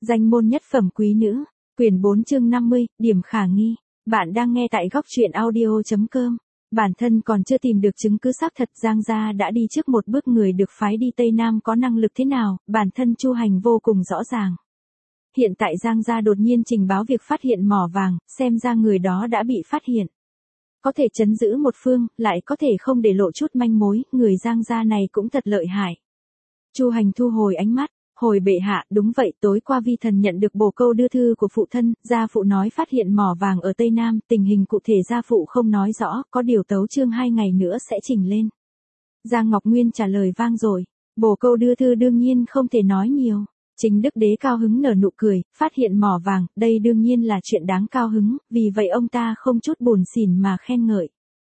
Danh môn nhất phẩm quý nữ, quyển 4 chương 50, điểm khả nghi. Bạn đang nghe tại góc truyện audio.com. Bản thân còn chưa tìm được chứng cứ xác thật Giang gia đã đi trước một bước người được phái đi Tây Nam có năng lực thế nào, bản thân Chu Hành vô cùng rõ ràng. Hiện tại Giang gia đột nhiên trình báo việc phát hiện mỏ vàng, xem ra người đó đã bị phát hiện. Có thể trấn giữ một phương, lại có thể không để lộ chút manh mối, người Giang gia này cũng thật lợi hại. Chu Hành thu hồi ánh mắt. Hồi bệ hạ, đúng vậy, tối qua vi thần nhận được bổ câu đưa thư của phụ thân, gia phụ nói phát hiện mỏ vàng ở Tây Nam, tình hình cụ thể gia phụ không nói rõ, có điều tấu chương 2 ngày nữa sẽ trình lên. Giang Ngọc Nguyên trả lời vang rồi, bổ câu đưa thư đương nhiên không thể nói nhiều. Chính Đức Đế cao hứng nở nụ cười, phát hiện mỏ vàng, đây đương nhiên là chuyện đáng cao hứng, vì vậy ông ta không chút buồn xỉn mà khen ngợi.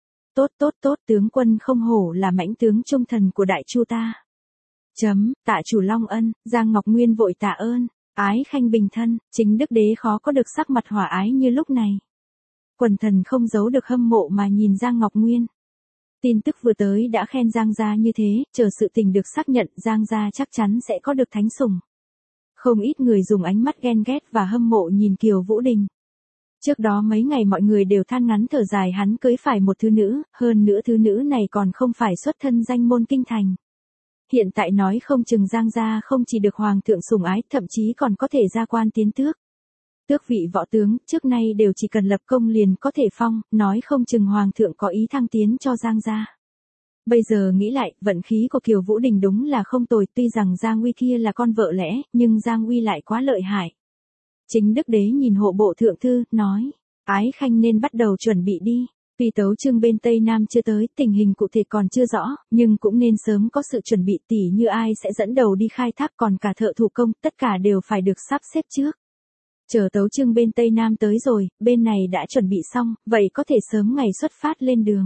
Tốt, tướng quân không hổ là mãnh tướng trung thần của đại chu ta. Tạ chủ long ân, Giang Ngọc Nguyên vội tạ ơn, ái khanh bình thân, Chính Đức Đế khó có được sắc mặt hòa ái như lúc này. Quần thần không giấu được hâm mộ mà nhìn Giang Ngọc Nguyên. Tin tức vừa tới đã khen Giang gia như thế, chờ sự tình được xác nhận Giang gia chắc chắn sẽ có được thánh sủng. Không ít người dùng ánh mắt ghen ghét và hâm mộ nhìn Kiều Vũ Đình. Trước đó mấy ngày mọi người đều than ngắn thở dài hắn cưới phải một thứ nữ, hơn nữa thứ nữ này còn không phải xuất thân danh môn kinh thành. Hiện tại nói không chừng Giang gia không chỉ được hoàng thượng sủng ái, thậm chí còn có thể gia quan tiến tước. Tước vị võ tướng, trước nay đều chỉ cần lập công liền có thể phong, nói không chừng hoàng thượng có ý thăng tiến cho Giang gia. Bây giờ nghĩ lại, vận khí của Kiều Vũ Đình đúng là không tồi, tuy rằng Giang Uy kia là con vợ lẽ, nhưng Giang Uy lại quá lợi hại. Chính Đức Đế nhìn hộ bộ thượng thư, nói, ái khanh nên bắt đầu chuẩn bị đi. Tuy tấu chương bên Tây Nam chưa tới, tình hình cụ thể còn chưa rõ, nhưng cũng nên sớm có sự chuẩn bị, tỉ như ai sẽ dẫn đầu đi khai thác, còn cả thợ thủ công, tất cả đều phải được sắp xếp trước. Chờ tấu chương bên Tây Nam tới rồi, bên này đã chuẩn bị xong, vậy có thể sớm ngày xuất phát lên đường.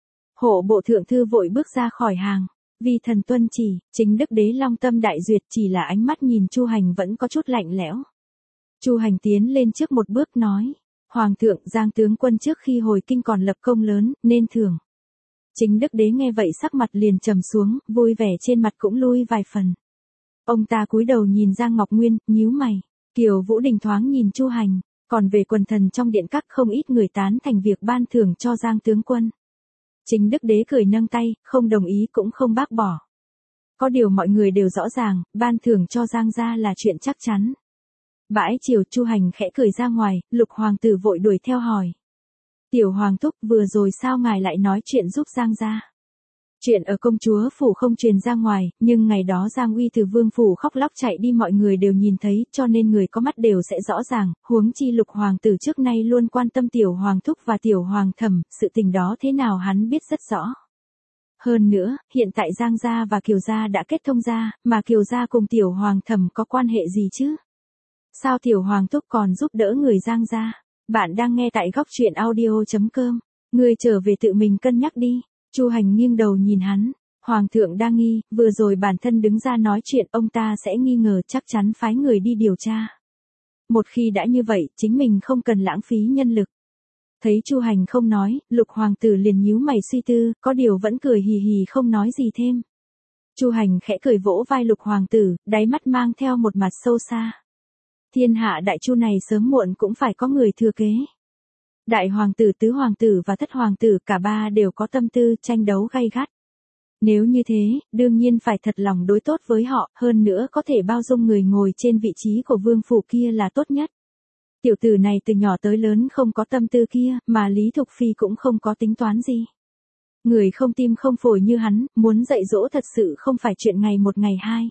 Hộ bộ thượng thư vội bước ra khỏi hàng, vì thần tuân chỉ, Chính Đức Đế long tâm đại duyệt, chỉ là ánh mắt nhìn Chu Hành vẫn có chút lạnh lẽo. Chu Hành tiến lên trước một bước nói. Hoàng thượng, Giang tướng quân trước khi hồi kinh còn lập công lớn, nên thưởng. Chính Đức Đế nghe vậy sắc mặt liền trầm xuống, vui vẻ trên mặt cũng lui vài phần. Ông ta cúi đầu nhìn Giang Ngọc Nguyên, nhíu mày. Kiều Vũ Đình thoáng nhìn Chu Hành, còn về quần thần trong điện các không ít người tán thành việc ban thưởng cho Giang tướng quân. Chính Đức Đế cười nâng tay, không đồng ý cũng không bác bỏ. Có điều mọi người đều rõ ràng, ban thưởng cho Giang gia là chuyện chắc chắn. Bãi chiều Chu Hành khẽ cười ra ngoài, Lục hoàng tử vội đuổi theo hỏi. Tiểu hoàng thúc, vừa rồi sao ngài lại nói chuyện giúp Giang gia? Chuyện ở công chúa phủ không truyền ra ngoài, nhưng ngày đó Giang Uy từ vương phủ khóc lóc chạy đi mọi người đều nhìn thấy, cho nên người có mắt đều sẽ rõ ràng, huống chi Lục hoàng tử trước nay luôn quan tâm tiểu hoàng thúc và tiểu hoàng thẩm, sự tình đó thế nào hắn biết rất rõ. Hơn nữa, hiện tại Giang gia và Kiều gia đã kết thông gia, mà Kiều gia cùng tiểu hoàng thẩm có quan hệ gì chứ? Sao tiểu hoàng thúc còn giúp đỡ người Giang gia? Bạn đang nghe tại góc truyện audio.com. Ngươi trở về tự mình cân nhắc đi. Chu Hành nghiêng đầu nhìn hắn. Hoàng thượng đang nghi, vừa rồi bản thân đứng ra nói chuyện, ông ta sẽ nghi ngờ, chắc chắn phái người đi điều tra. Một khi đã như vậy, chính mình không cần lãng phí nhân lực. Thấy Chu Hành không nói, Lục hoàng tử liền nhíu mày suy tư, có điều vẫn cười hì hì không nói gì thêm. Chu Hành khẽ cười vỗ vai Lục hoàng tử, đáy mắt mang theo một mặt sâu xa. Thiên hạ đại chu này sớm muộn cũng phải có người thừa kế. Đại hoàng tử, tứ hoàng tử và thất hoàng tử cả ba đều có tâm tư tranh đấu gay gắt. Nếu như thế, đương nhiên phải thật lòng đối tốt với họ, hơn nữa có thể bao dung người ngồi trên vị trí của vương phủ kia là tốt nhất. Tiểu tử này từ nhỏ tới lớn không có tâm tư kia, mà Lý Thục Phi cũng không có tính toán gì. Người không tim không phổi như hắn, muốn dạy dỗ thật sự không phải chuyện ngày một ngày hai.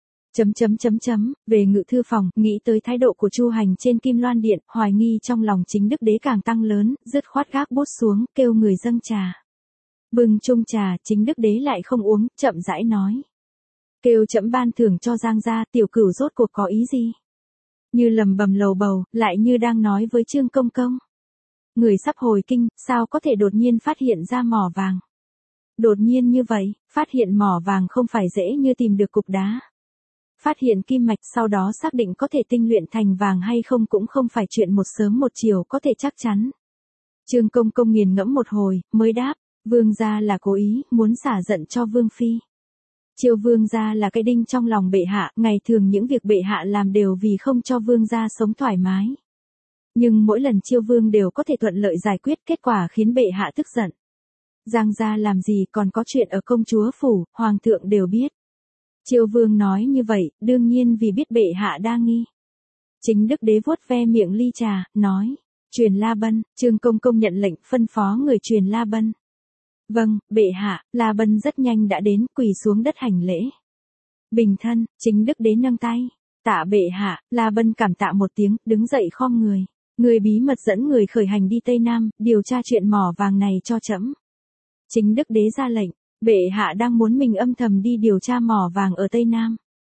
Về ngự thư phòng, nghĩ tới thái độ của Chu Hành trên Kim Loan Điện, hoài nghi trong lòng Chính Đức Đế càng tăng lớn, dứt khoát gác bút xuống, kêu người dâng trà. Bưng chung trà, Chính Đức Đế lại không uống, chậm rãi nói. Kêu trẫm ban thưởng cho Giang gia, tiểu cửu rốt cuộc có ý gì? Như lầm bầm lầu bầu, lại như đang nói với Trương Công Công. Người sắp hồi kinh, sao có thể đột nhiên phát hiện ra mỏ vàng? Đột nhiên như vậy, phát hiện mỏ vàng không phải dễ như tìm được cục đá. Phát hiện kim mạch sau đó xác định có thể tinh luyện thành vàng hay không cũng không phải chuyện một sớm một chiều có thể chắc chắn. Trương Công Công nghiền ngẫm một hồi, mới đáp, vương gia là cố ý, muốn xả giận cho vương phi. Chiêu vương gia là cái đinh trong lòng bệ hạ, ngày thường những việc bệ hạ làm đều vì không cho vương gia sống thoải mái. Nhưng mỗi lần chiêu vương đều có thể thuận lợi giải quyết, kết quả khiến bệ hạ tức giận. Giang gia làm gì còn có chuyện ở công chúa phủ, hoàng thượng đều biết. Chiêu vương nói như vậy, đương nhiên vì biết bệ hạ đa nghi. Chính đức đế vuốt ve miệng ly trà, nói, truyền La Bân. Trương Công Công nhận lệnh, phân phó người truyền La Bân. Vâng, bệ hạ. La Bân rất nhanh đã đến, quỳ xuống đất hành lễ. Bình thân. Chính đức đế nâng tay. Tạ bệ hạ. La Bân cảm tạ một tiếng, đứng dậy khom người. Người bí mật dẫn người khởi hành đi Tây Nam, điều tra chuyện mỏ vàng này cho trẫm. Chính đức đế ra lệnh, bệ hạ đang muốn mình âm thầm đi điều tra mỏ vàng ở Tây Nam.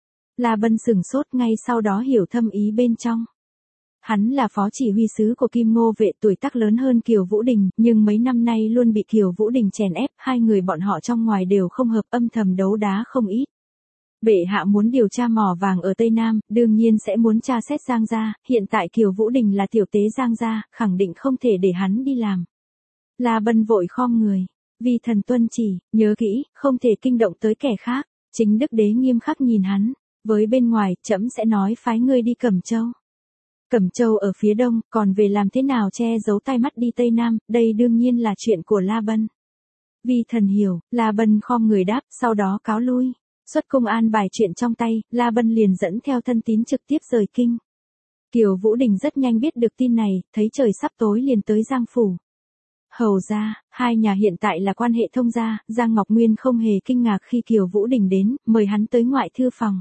La Bân sửng sốt, ngay sau đó hiểu thâm ý bên trong. Hắn là phó chỉ huy sứ của Kim Ngô vệ, tuổi tác lớn hơn Kiều Vũ Đình, nhưng mấy năm nay luôn bị Kiều Vũ Đình chèn ép, hai người bọn họ trong ngoài đều không hợp, âm thầm đấu đá không ít. Bệ hạ muốn điều tra mỏ vàng ở Tây Nam, đương nhiên sẽ muốn tra xét Giang gia, hiện tại Kiều Vũ Đình là tiểu tế Giang gia, khẳng định không thể để hắn đi làm. La Bân vội khom người, vì thần tuân chỉ, nhớ kỹ, không thể kinh động tới kẻ khác. Chính đức đế nghiêm khắc nhìn hắn, với bên ngoài, trẫm sẽ nói phái ngươi đi Cẩm Châu. Cẩm Châu ở phía đông, còn về làm thế nào che giấu tai mắt đi Tây Nam, đây đương nhiên là chuyện của La Bân. Vì thần hiểu, La Bân khom người đáp, sau đó cáo lui. Xuất cung an bài chuyện trong tay, La Bân liền dẫn theo thân tín trực tiếp rời kinh. Kiều Vũ Đình rất nhanh biết được tin này, thấy trời sắp tối liền tới Giang phủ. Hầu gia, hai nhà hiện tại là quan hệ thông gia, Giang Ngọc Nguyên không hề kinh ngạc khi Kiều Vũ Đình đến, mời hắn tới ngoại thư phòng.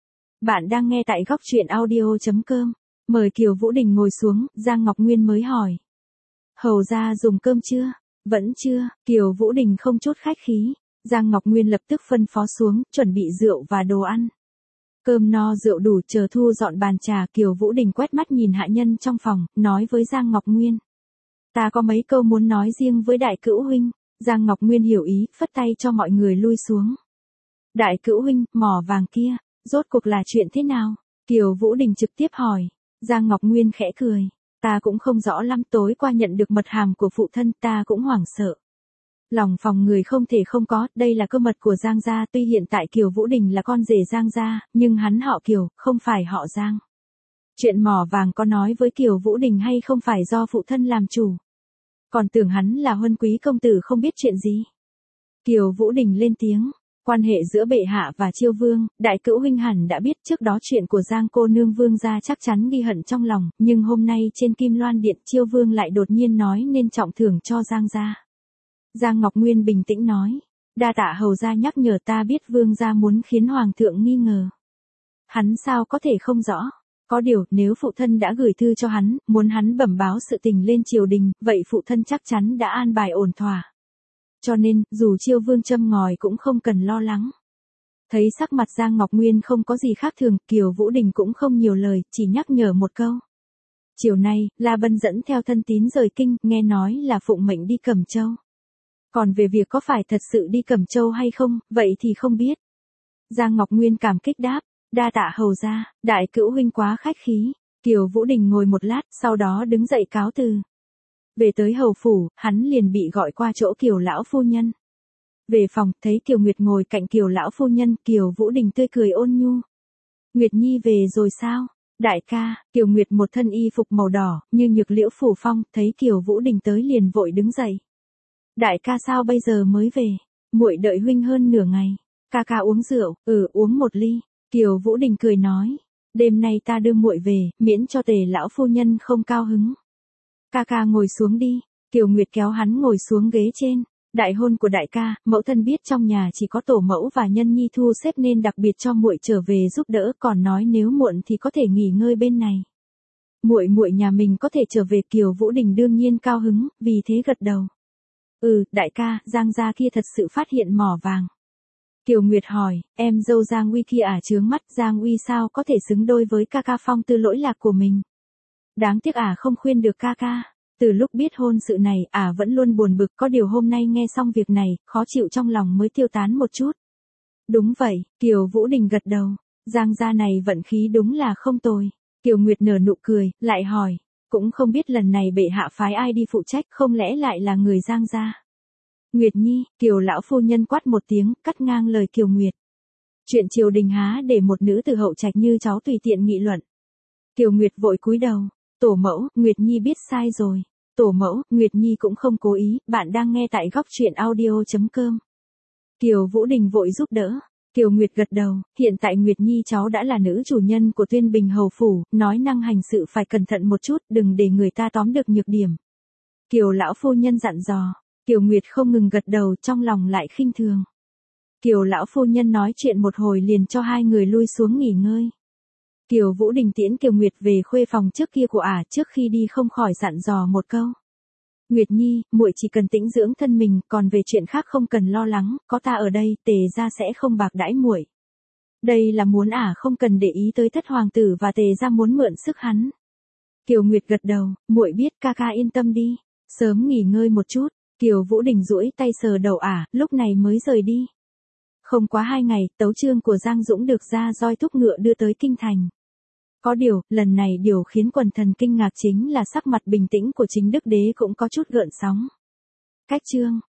Bạn đang nghe tại góc truyện audio.com. Mời Kiều Vũ Đình ngồi xuống, Giang Ngọc Nguyên mới hỏi. Hầu gia dùng cơm chưa? Vẫn chưa. Kiều Vũ Đình không chút khách khí. Giang Ngọc Nguyên lập tức phân phó xuống, chuẩn bị rượu và đồ ăn. Cơm no rượu đủ, chờ thu dọn bàn trà. Kiều Vũ Đình quét mắt nhìn hạ nhân trong phòng, nói với Giang Ngọc Nguyên. Ta có mấy câu muốn nói riêng với đại cữu huynh. Giang Ngọc Nguyên hiểu ý, phất tay cho mọi người lui xuống. Đại cữu huynh, mỏ vàng kia, rốt cuộc là chuyện thế nào? Kiều Vũ Đình trực tiếp hỏi. Giang Ngọc Nguyên khẽ cười. Ta cũng không rõ lắm, tối qua nhận được mật hàm của phụ thân, ta cũng hoảng sợ. Lòng phòng người không thể không có, đây là cơ mật của Giang gia, tuy hiện tại Kiều Vũ Đình là con rể Giang gia, nhưng hắn họ Kiều, không phải họ Giang. Chuyện mỏ vàng có nói với Kiều Vũ Đình hay không phải do phụ thân làm chủ. Còn tưởng hắn là huân quý công tử không biết chuyện gì. Kiều Vũ Đình lên tiếng. Quan hệ giữa bệ hạ và Chiêu vương, đại cữu huynh hẳn đã biết, trước đó chuyện của Giang cô nương vương gia chắc chắn ghi hận trong lòng, nhưng hôm nay trên Kim Loan Điện Chiêu vương lại đột nhiên nói nên trọng thưởng cho Giang gia. Giang Ngọc Nguyên bình tĩnh nói, đa tạ hầu gia nhắc nhở, ta biết vương gia muốn khiến hoàng thượng nghi ngờ. Hắn sao có thể không rõ, có điều nếu phụ thân đã gửi thư cho hắn, muốn hắn bẩm báo sự tình lên triều đình, vậy phụ thân chắc chắn đã an bài ổn thỏa. Cho nên, dù Chiêu vương châm ngòi cũng không cần lo lắng. Thấy sắc mặt Giang Ngọc Nguyên không có gì khác thường, Kiều Vũ Đình cũng không nhiều lời, chỉ nhắc nhở một câu. Chiều nay, La Bân dẫn theo thân tín rời kinh, nghe nói là phụng mệnh đi Cẩm Châu. Còn về việc có phải thật sự đi Cẩm Châu hay không, vậy thì không biết. Giang Ngọc Nguyên cảm kích đáp, đa tạ hầu gia, đại cữu huynh quá khách khí. Kiều Vũ Đình ngồi một lát, sau đó đứng dậy cáo từ. Về tới hầu phủ, hắn liền bị gọi qua chỗ Kiều lão phu nhân. Về phòng, thấy Kiều Nguyệt ngồi cạnh Kiều lão phu nhân, Kiều Vũ Đình tươi cười ôn nhu. Nguyệt Nhi về rồi sao? Đại ca. Kiều Nguyệt một thân y phục màu đỏ, như nhược liễu phủ phong, thấy Kiều Vũ Đình tới liền vội đứng dậy. Đại ca sao bây giờ mới về? Muội đợi huynh hơn nửa ngày. Ca ca uống rượu, uống một ly. Kiều Vũ Đình cười nói, đêm nay ta đưa muội về, miễn cho Tề lão phu nhân không cao hứng. Ca ca ngồi xuống đi. Kiều Nguyệt kéo hắn ngồi xuống ghế trên. Đại hôn của đại ca, mẫu thân biết trong nhà chỉ có tổ mẫu và nhân nhi thu xếp nên đặc biệt cho muội trở về giúp đỡ, còn nói nếu muộn thì có thể nghỉ ngơi bên này. Muội nhà mình có thể trở về. Kiều Vũ Đình đương nhiên cao hứng, vì thế gật đầu. Đại ca, Giang gia kia thật sự phát hiện mỏ vàng. Kiều Nguyệt hỏi, em dâu Giang Uy kia chướng mắt, Giang Uy sao có thể xứng đôi với ca ca phong tư lỗi lạc của mình. Đáng tiếc không khuyên được ca ca. Từ lúc biết hôn sự này, vẫn luôn buồn bực, có điều hôm nay nghe xong việc này, khó chịu trong lòng mới tiêu tán một chút. Đúng vậy, Kiều Vũ Đình gật đầu. Giang gia này vận khí đúng là không tồi. Kiều Nguyệt nở nụ cười, lại hỏi, cũng không biết lần này bệ hạ phái ai đi phụ trách, không lẽ lại là người Giang gia. Nguyệt Nhi. Kiều lão phu nhân quát một tiếng, cắt ngang lời Kiều Nguyệt. Chuyện triều đình há để một nữ từ hậu trạch như cháu tùy tiện nghị luận. Kiều Nguyệt vội cúi đầu. Tổ mẫu, Nguyệt Nhi biết sai rồi. Tổ mẫu, Nguyệt Nhi cũng không cố ý, bạn đang nghe tại góc truyện audio.com. Kiều Vũ Đình vội giúp đỡ. Kiều Nguyệt gật đầu, hiện tại Nguyệt Nhi cháu đã là nữ chủ nhân của Tuyên Bình Hầu Phủ, nói năng hành sự phải cẩn thận một chút, đừng để người ta tóm được nhược điểm. Kiều lão phu nhân dặn dò. Kiều Nguyệt không ngừng gật đầu, trong lòng lại khinh thường. Kiều lão phu nhân nói chuyện một hồi liền cho hai người lui xuống nghỉ ngơi. Kiều Vũ Đình tiễn Kiều Nguyệt về khuê phòng trước kia của trước khi đi không khỏi dặn dò một câu. Nguyệt Nhi, muội chỉ cần tĩnh dưỡng thân mình, còn về chuyện khác không cần lo lắng, có ta ở đây, Tề gia sẽ không bạc đãi muội. Đây là muốn không cần để ý tới thất hoàng tử và Tề gia muốn mượn sức hắn. Kiều Nguyệt gật đầu, muội biết, ca ca yên tâm đi, sớm nghỉ ngơi một chút. Kiều Vũ Đình duỗi tay sờ đầu lúc này mới rời đi. Không quá 2 ngày, tấu chương của Giang Dũng được ra roi thúc ngựa đưa tới kinh thành. Có điều, lần này điều khiến quần thần kinh ngạc chính là sắc mặt bình tĩnh của chính đức đế cũng có chút gợn sóng. Cách chương